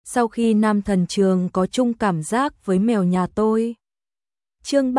sau khi Nam Thần Trường có chung cảm giác với mèo nhà tôi. Chương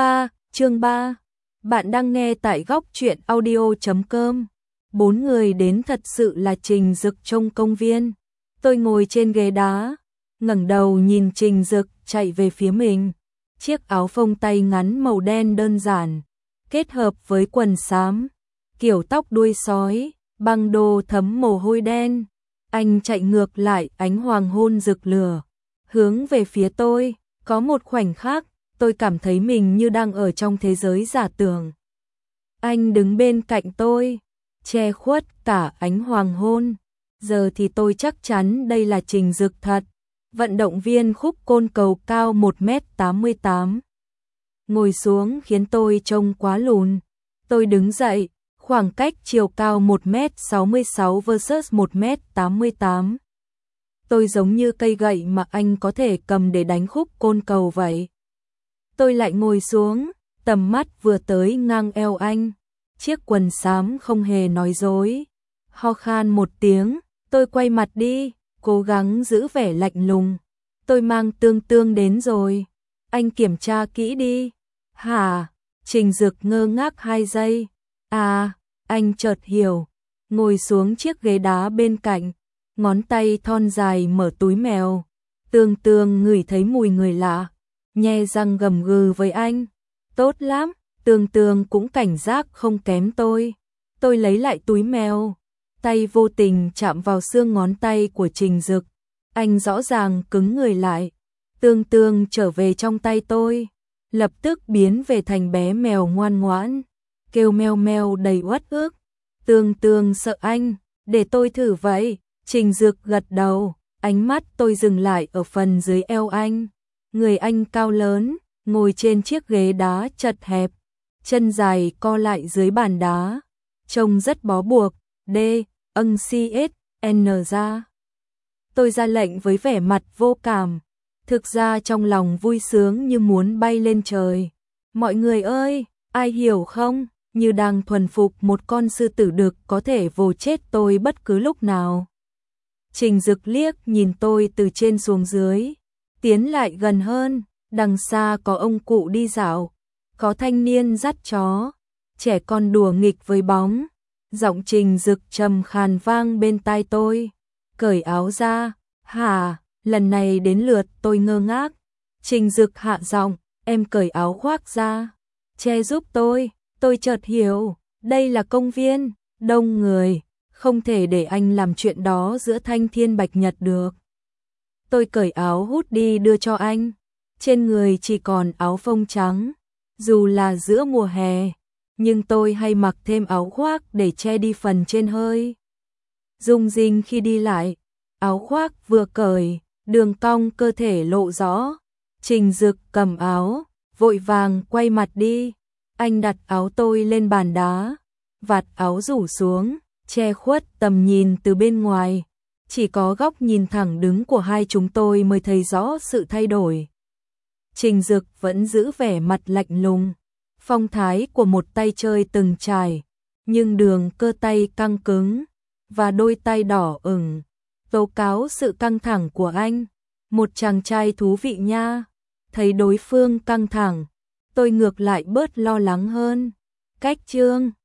3, bạn đang nghe tại góc truyện audio.com. 4 người đến thật sự là Trình Dực trong công viên. Tôi ngồi trên ghế đá, ngẩng đầu nhìn Trình Dực chạy về phía mình. Chiếc áo phông tay ngắn màu đen đơn giản, kết hợp với quần xám, kiểu tóc đuôi sói, băng đồ thấm mồ hôi đen. Anh chạy ngược lại ánh hoàng hôn rực lửa, hướng về phía tôi. Có một khoảnh khắc, tôi cảm thấy mình như đang ở trong thế giới giả tưởng. Anh đứng bên cạnh tôi, che khuất cả ánh hoàng hôn. Giờ thì tôi chắc chắn đây là Trình Dực thật, vận động viên khúc côn cầu cao 1m88. Ngồi xuống khiến tôi trông quá lùn. Tôi đứng dậy, khoảng cách chiều cao 1m66 versus 1m88. Tôi giống như cây gậy mà anh có thể cầm để đánh khúc côn cầu vậy. Tôi lại ngồi xuống, tầm mắt vừa tới ngang eo anh. Chiếc quần xám không hề nói dối. Ho khan một tiếng, tôi quay mặt đi, cố gắng giữ vẻ lạnh lùng. Tôi mang tương đến rồi. Anh kiểm tra kỹ đi. Hả? Trình Dực ngơ ngác 2 giây. À, anh chợt hiểu. Ngồi xuống chiếc ghế đá bên cạnh, ngón tay thon dài mở túi mèo. Tương ngửi thấy mùi người lạ, nhe răng gầm gừ với anh. Tốt lắm, Tương cũng cảnh giác không kém tôi. Tôi lấy lại túi mèo, tay vô tình chạm vào xương ngón tay của Trình Dực. Anh rõ ràng cứng người lại. Tương trở về trong tay tôi, lập tức biến về thành bé mèo ngoan ngoãn, kêu meo meo đầy uất ức. Tương sợ anh, để tôi thử vậy. Trình Dực gật đầu, ánh mắt tôi dừng lại ở phần dưới eo anh. Người anh cao lớn, ngồi trên chiếc ghế đá chật hẹp, chân dài co lại dưới bàn đá, trông rất bó buộc. CSN ra. Tôi ra lệnh với vẻ mặt vô cảm, thực ra trong lòng vui sướng như muốn bay lên trời. Mọi người ơi, ai hiểu không, như đang thuần phục một con sư tử đực có thể vồ chết tôi bất cứ lúc nào. Trình Dực liếc nhìn tôi từ trên xuống dưới, tiến lại gần hơn. Đằng xa có ông cụ đi dạo, có thanh niên dắt chó, trẻ con đùa nghịch với bóng. Giọng Trình Dực trầm khàn vang bên tai tôi. Cởi áo ra. Hả? Lần này đến lượt tôi ngơ ngác. Trình Dực hạ giọng, em cởi áo khoác ra, che giúp tôi. Tôi chợt hiểu, đây là công viên, đông người, không thể để anh làm chuyện đó giữa thanh thiên bạch nhật được. Tôi cởi áo hoodie đưa cho anh, trên người chỉ còn áo phông trắng. Dù là giữa mùa hè, nhưng tôi hay mặc thêm áo khoác để che đi phần trên hơi rung rinh khi đi lại. Áo khoác vừa cởi, đường cong cơ thể lộ rõ. Trình Dực cầm áo, vội vàng quay mặt đi. Anh đặt áo tôi lên bàn đá, vạt áo rủ xuống, che khuất tầm nhìn từ bên ngoài. Chỉ có góc nhìn thẳng đứng của hai chúng tôi mới thấy rõ sự thay đổi. Trình Dực vẫn giữ vẻ mặt lạnh lùng, phong thái của một tay chơi từng trải, nhưng đường cơ tay căng cứng và đôi tay đỏ ửng tố cáo sự căng thẳng của anh. Một chàng trai thú vị nha. Thấy đối phương căng thẳng, tôi ngược lại bớt lo lắng hơn. Cách chương